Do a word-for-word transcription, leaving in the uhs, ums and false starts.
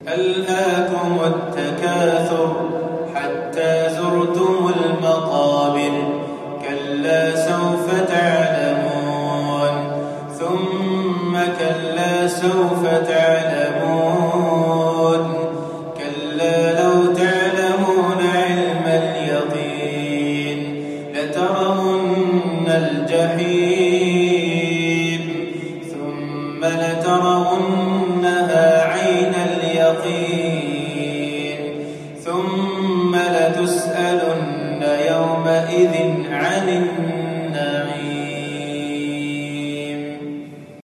ألهاكم التكاثر حتى زرتم المقابر كلا سوف تعلمون ثم كلا سوف تعلمون كلا لو تعلمون علم اليقين لترون الجحيم ثم لترونها عين اليقين ثم لتسألن